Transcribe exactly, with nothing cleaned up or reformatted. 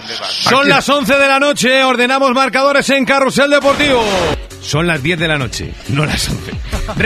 Son las once de la noche, ordenamos marcadores en Carrusel Deportivo. Son las diez de la noche, no las once.